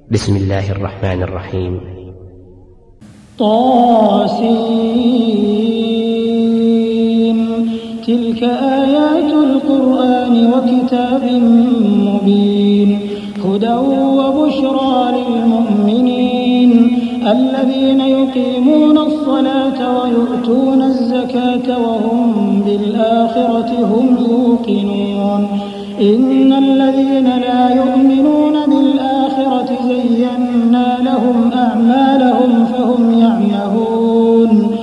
بسم الله الرحمن الرحيم. طاسين. تلك آيات القرآن وكتاب مبين هدى وبشرى للمؤمنين الذين يقيمون الصلاة ويؤتون الزكاة وهم بالآخرة هم يوقنون إن الذين لا يؤمنون بالآخرة زينا لهم أعمالهم فهم يعمهون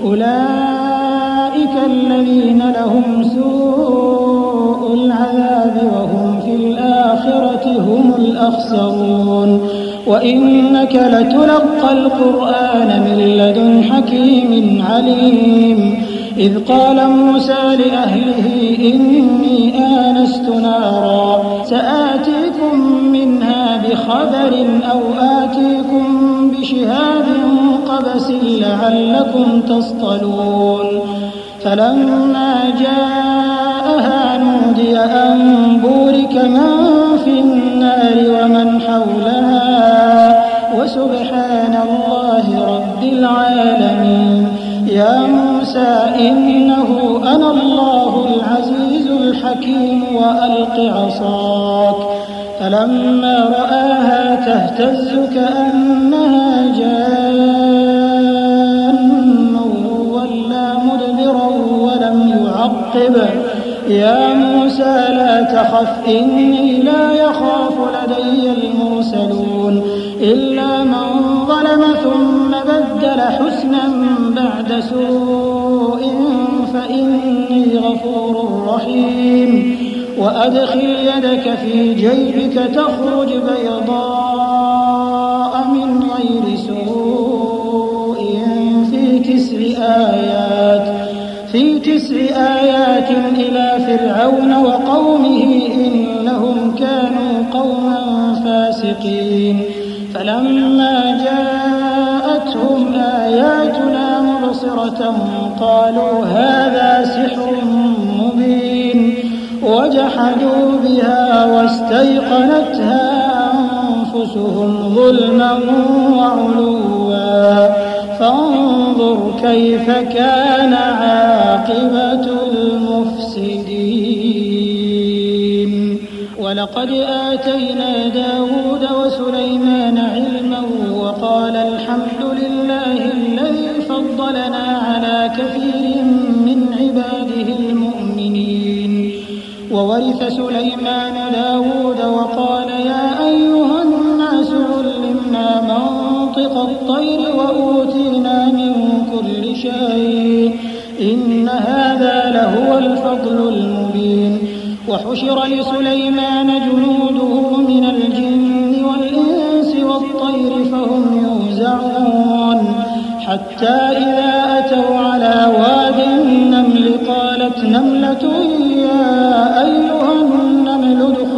أولئك الذين لهم سوء العذاب وهم في الآخرة هم الأخسرون وإنك لتلقى القرآن من لدن حكيم عليم إذ قال موسى لأهله إني آنست نارا سآتيكم منها بخبر أو آتيكم بشهاب قبس لعلكم تصطلون فلما جاءها نودي أن بورك من في النار ومن حولها وسبحان الله رب العالمين يا موسى إنه أنا الله العزيز الحكيم وألق عصاك فلما رآها تهتز كأنها جان ولا مدبرا ولم يعقب يا موسى لا تخف إني لا يخاف لدي المرسلون إلا من ظلم ثم بدل حسنا بعد سوء فإني غفور رحيم وأدخل يدك في جيبك تخرج بيضاء من غير سوء في تسع آيات إلى فرعون وقومه إنهم كانوا قوما فاسقين فلما جاءتهم آياتنا مبصرة قالوا هذا سحر مبين وجحدوا بها واستيقنتها أنفسهم ظلما وعلوا فانظر كيف كان عاقبة المفسدين ولقد آتينا داود وسليمان علما وقال الحمد لله الذي فضلنا على كثير من عباده المؤمنين وورث سليمان داود وقال يا أيها الناس علمنا منطق الطير وأوتينا من كل شيء إن هذا لهو الفضل المبين وحشر لسليمان جنوده من الجن والإنس والطير فهم يوزعون حتى إذا أتوا على واد النمل قالت نملة يا أيها النمل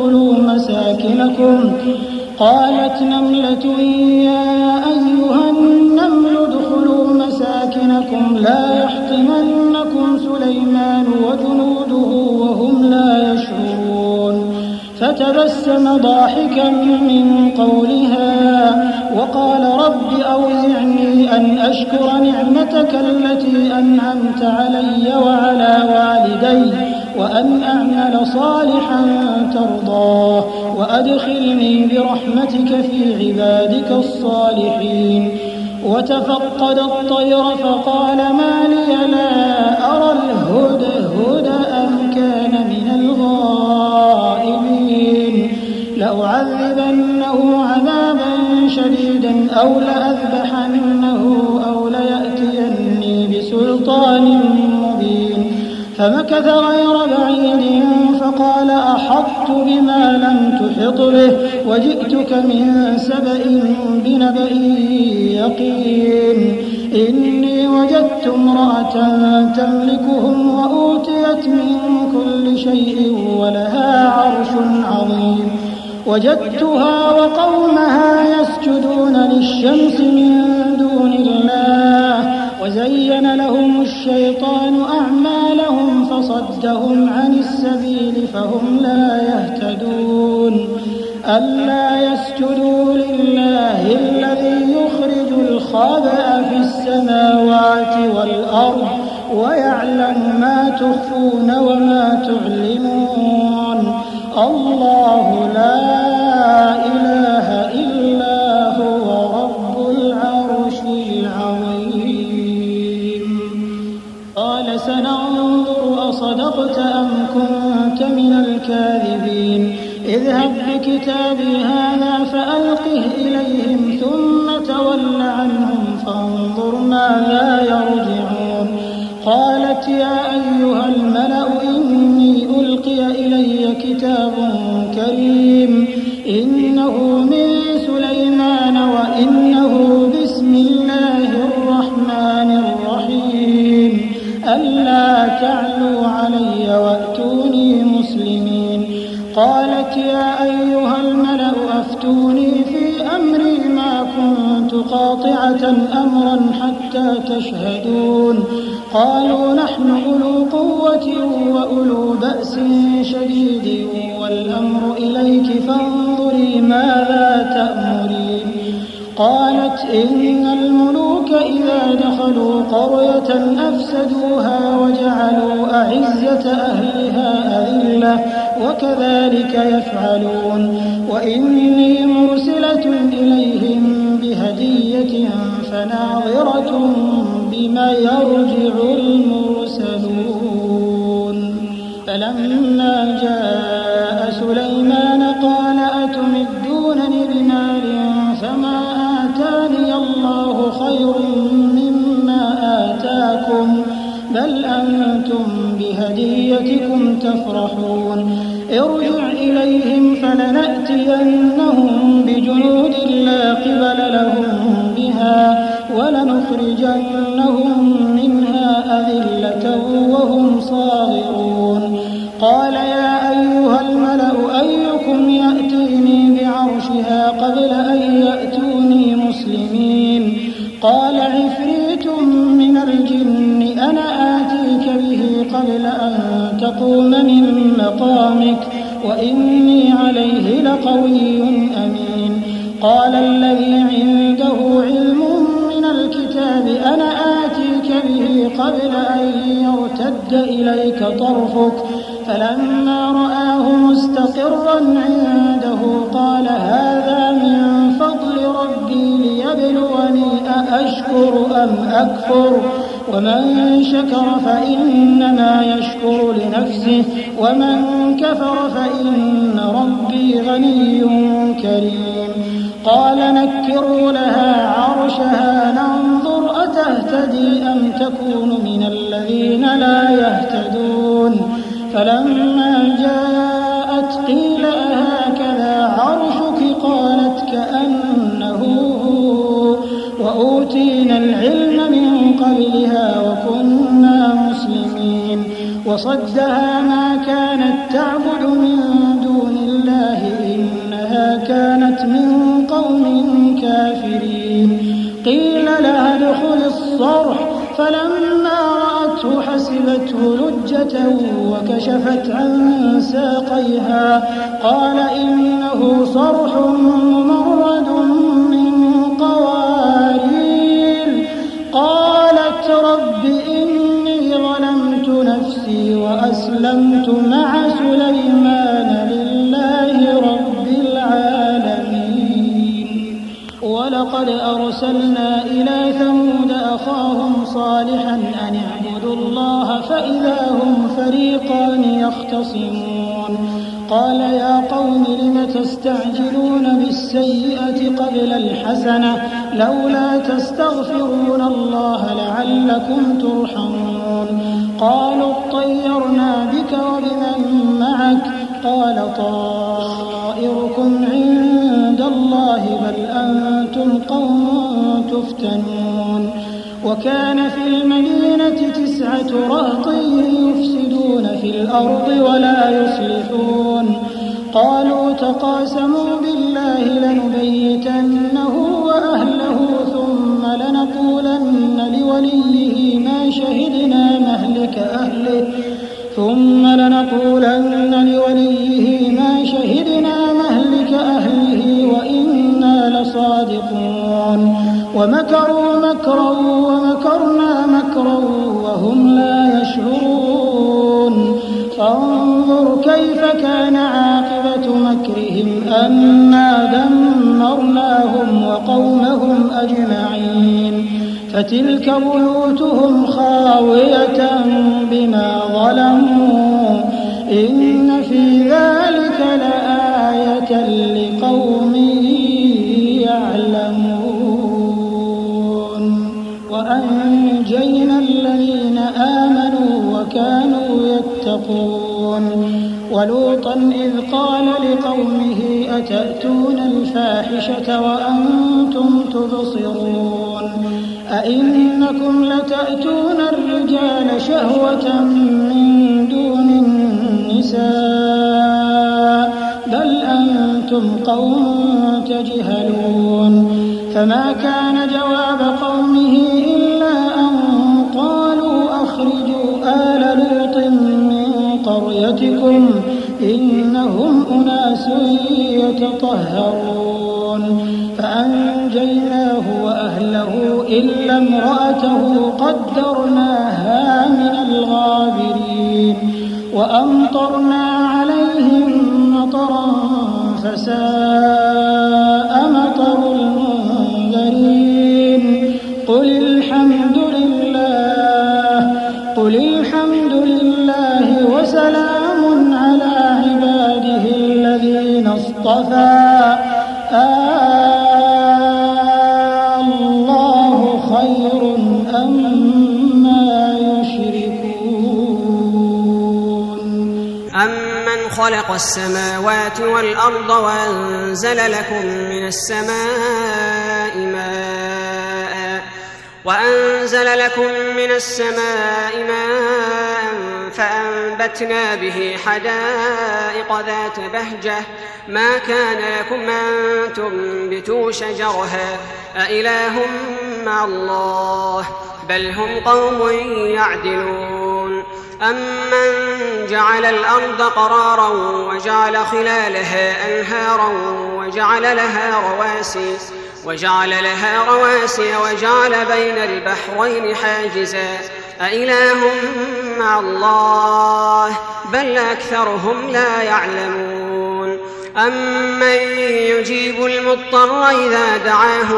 ادخلوا مساكنكم لا يحطمنكم سليمان وجنوده وهم لا يشعرون فتبسم ضاحكا من قولها وقال رب أوزعني أن أشكر نعمتك التي أنعمت علي وعلى والدي وأن أعمل صالحا ترضاه وأدخلني برحمتك في عبادك الصالحين وتفقد الطير فقال ما لي لا أرى الهدهد أم كان من الغائبين لأعذبنه عذابا شديدا أو لأذبحنه أو ليأتيني بسلطان مبين فمكث غير بعيد فقال أحطت بما لم تحط به وجئتك من سبأ بنبأ يقين إني وجدت امرأة تملكهم وأوتيت من كل شيء ولها عرش عظيم وجدتها وقومها يسجدون للشمس من دون الله وزين لهم الشيطان أعمالهم فصدهم عن السبيل فهم لا يهتدون ألا يسجدوا لله السماوات والأرض ويعلم ما تخفون وما تعلنون الله لا إله إلا هو رب العرش العظيم قال سننظر أصدقت أم كنت من الكاذبين اذهب بكتابي هذا فألقه إليهم ثم تول عنهم فانظر ماذا يرجعون قالت يا أيها الملأ إني ألقي إلي كتاب كريم إنه من سليمان وإنه بسم الله الرحمن الرحيم ألا تعلوا علي وأتوني مسلمين قالت يا أيها الملأ أفتوني في أمري ما كنت قاطعة أمرا حتى تشهدون قالوا نحن أولو قوة وأولو بأس شديد والأمر إليك فانظري ماذا تأمرين قالت إن الملوك إذا دخلوا قرية أفسدوها وجعلوا أعزة أهلها أذلة وكذلك يفعلون وإني مرسلة إليهم بهدية فناظرة بما يرجع المرسلون فلما جاء سليمان قال أتمدونني بمال فما آتاني الله خير مما آتاكم بل أنتم بهديتكم تفرحون ارجع إليهم فلنأتينهم بجنود لا قبل لهم بها ولنخرجنهم منها أذلة وهم صاغرون قال يا أيها الملأ أيكم يأتيني بعرشها قبل أن يأتوني مسلمين قال عفريت من الجن أنا آتيك به قبل أن تقوم من مقامك وإني عليه لقوي أمين قال الذي عنده علم من الكتاب أنا آتيك به قبل أن يرتد إليك طرفك فلما رآه مستقرا عنده قال هذا من فضل ربي ليبلوني أأشكر أم أكفر ومن شكر فإنما يشكر لنفسه ومن كفر فإن ربي غني كريم قال نكروا لها عرشها ننظر أتهتدي أم تكون من الذين لا يهتدون فلما جاءت قيل أهكذا عرشك قالت كأنه هو وأوتينا العلم من قبلها وكنا مسلمين وصدها ما كانت تعبد من دون الله إنها كانت من قوم كافرين قيل لها ادخل الصرح فلما رأته حسبته لجة وكشفت عن ساقيها قال إنه صرح ممرد من قوارير قالت رب إني ظلمت نفسي وأسلمت مع سليمان لله رب العالمين ولقد أرسلنا إلى ثمود أخاهم صالحا أن اعبدوا الله فإذا هم فريقان يختصمون قال يا قوم لم تستعجلون بالسيئة قبل الحسنة لولا تستغفرون الله لعلكم ترحمون قالوا اطيرنا بك وبمن معك قال طائركم عند الله بل أنتم قوم تفتنون وكان في المدينة 9 رهط يفسدون في الأرض ولا يصلحون قالوا تقاسموا بالله لنبيتنه وأهله ثم لنقولن لوليه ما شهدنا مهلك أهله وإنا صادقون ومكروا مكرا ومكرنا مكرا وهم لا يشعرون فانظر كيف كان عاقبة مكرهم أنا دمرناهم وقومهم أجمعين فتلك بيوتهم خاوية بما ظلموا إن في ذلك لآية لقوم يعلمون وأنجينا الذين آمنوا وكانوا يتقون ولوطا إذ قال لقومه أتأتون الفاحشة وأنتم تبصرون أئنكم لتأتون الرجال شهوة من دون النساء بل أنتم قوم تجهلون فما كان جواب قومه إلا أن قالوا أخرجوا آل لوط من قريتكم إنهم أناس يتطهرون فأنجيناه وأهله إلا امرأته قدرناها من الغابرين وأمطرنا عليهم مطرا فساء مطر المنذرين قل الحمد لله وسلام على عباده الذين اصطفى الله خير أما يشركون أمن خلق السماوات والأرض وأنزل لكم من السماء ماء فأنبتنا به حدائق ذات بهجة ما كان لكم أن تنبتوا شجرها أإله مع الله بل هم قوم يعدلون أمن جعل الأرض قرارا وجعل خلالها أنهارا وجعل لها رواسي وجعل بين البحرين حاجزا أإله مع الله بل أكثرهم لا يعلمون أمن يجيب المضطر إذا دعاه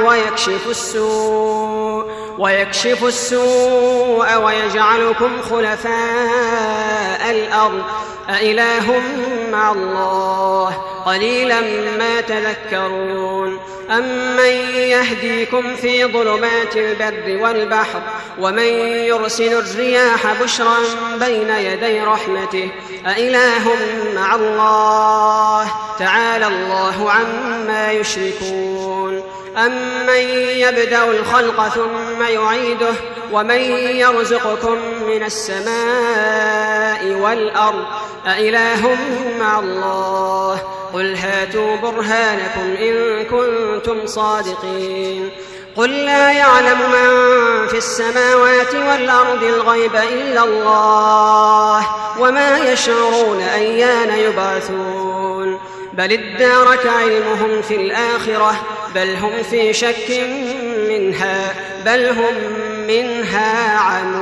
ويكشف السوء ويجعلكم خلفاء الأرض أإله مع الله قليلا ما تذكرون أمن يهديكم في ظلمات البر والبحر ومن يرسل الرياح بشرا بين يدي رحمته أإله مع الله تعالى الله عما يشركون أمن يبدأ الخلق ثم يعيده ومن يرزقكم من السماء والأرض أإله مع الله قل هاتوا برهانكم إن كنتم صادقين قل لا يعلم من في السماوات والأرض الغيب إلا الله وما يشعرون أيان يبعثون بل ادارك علمهم في الآخرة بل هم في شك منها بل هم منها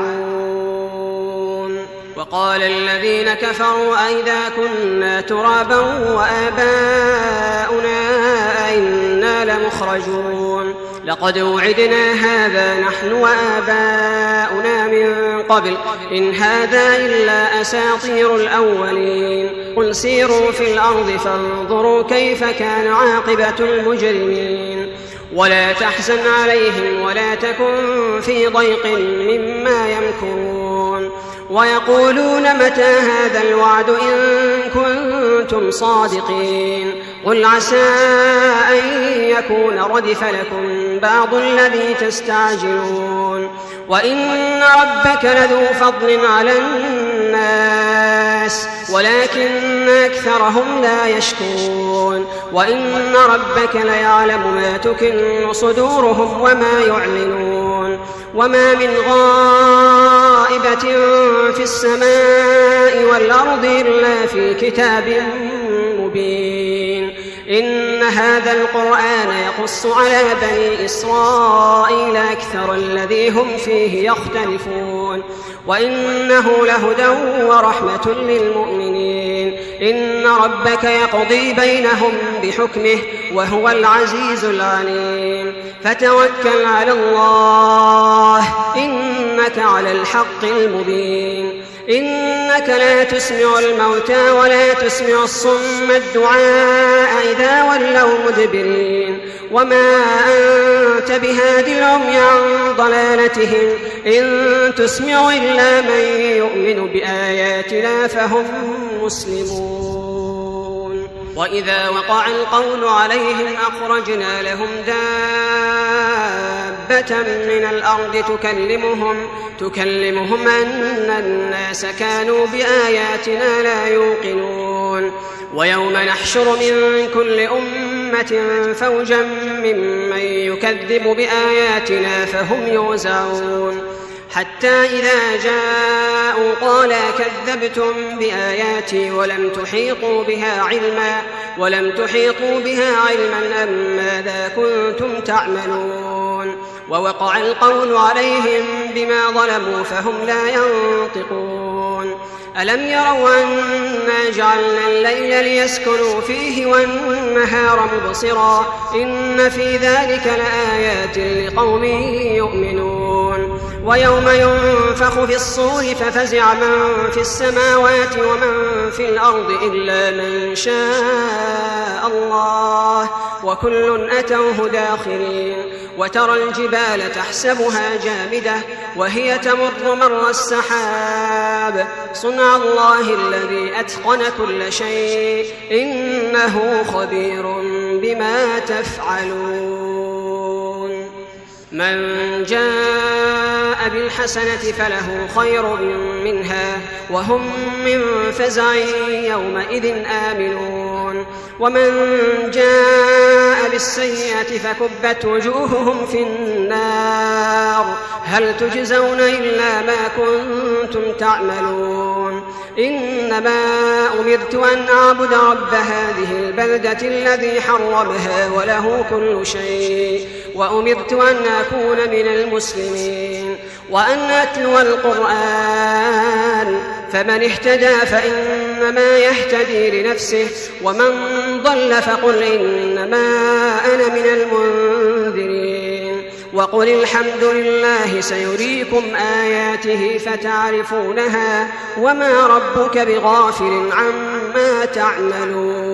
عمون وقال الذين كفروا أئذا كنا ترابا وآباؤنا أئنا لمخرجون لقد وعدنا هذا نحن وآباؤنا من قبل إن هذا إلا أساطير الأولين قل سيروا في الأرض فانظروا كيف كان عاقبة المجرمين ولا تحزن عليهم ولا تكن في ضيق مما يمكرون ويقولون متى هذا الوعد إن كنتم صادقين قل عسى أن يكون ردف لكم بعض الذي تستعجلون وإن ربك لذو فضل على الناس ولكن أكثرهم لا يشكرون وإن ربك ليعلم ما تكن صدورهم وما يعلنون وما من غائبة في السماء والأرض إلا في كتاب مبين إن هذا القرآن يقص على بني إسرائيل أكثر الذي هم فيه يختلفون وإنه لهدى ورحمة للمؤمنين. إن ربك يقضي بينهم بحكمه وهو العزيز العليم. فتوكل على الله إنك على الحق المبين. إنك لا تسمع الموتى ولا تسمع الصم الدعاء إذا ولوا مدبرين وما أنت بهاد العمي عن ضلالتهم إن تسمع إلا من يؤمن بآياتنا فهم مسلمون. وإذا وقع القول عليهم أخرجنا لهم دابة من الأرض تكلمهم أن الناس كانوا بآياتنا لا يوقنون. ويوم نحشر من كل أمة فوجا ممن يكذب بآياتنا فهم يوزعون حتى إذا جاءوا قال كذبتم بآياتي ولم تحيطوا بها علما أم ماذا كنتم تعملون. ووقع القول عليهم بما ظلموا فهم لا ينطقون. ألم يروا أنا جعلنا الليل ليسكنوا فيه والنهار مبصرا إن في ذلك لآيات لقوم يؤمنون. ويوم ينفخ في الصور ففزع من في السماوات ومن في الأرض إلا من شاء الله وكل أتوه داخرين. وترى الجبال تحسبها جامدة وهي تمر مر السحاب صنع الله الذي أتقن كل شيء إنه خبير بما تفعلون. من جاء بالحسنة فله خير منها وهم من فزع يومئذ آمنون. ومن جاء بالسيئة فكبت وجوههم في النار هل تجزون إلا ما كنتم تعملون. إنما أمرت أن أعبد رب هذه البلدة الذي حرمها وله كل شيء وأمرت أن أكون من المسلمين وأن أتلو القرآن فمن اهتدى فإنما يهتدي لنفسه ومن ضل فقل إنما أنا من المنذرين. وقل الحمد لله سيريكم آياته فتعرفونها وما ربك بغافل عما تعملون.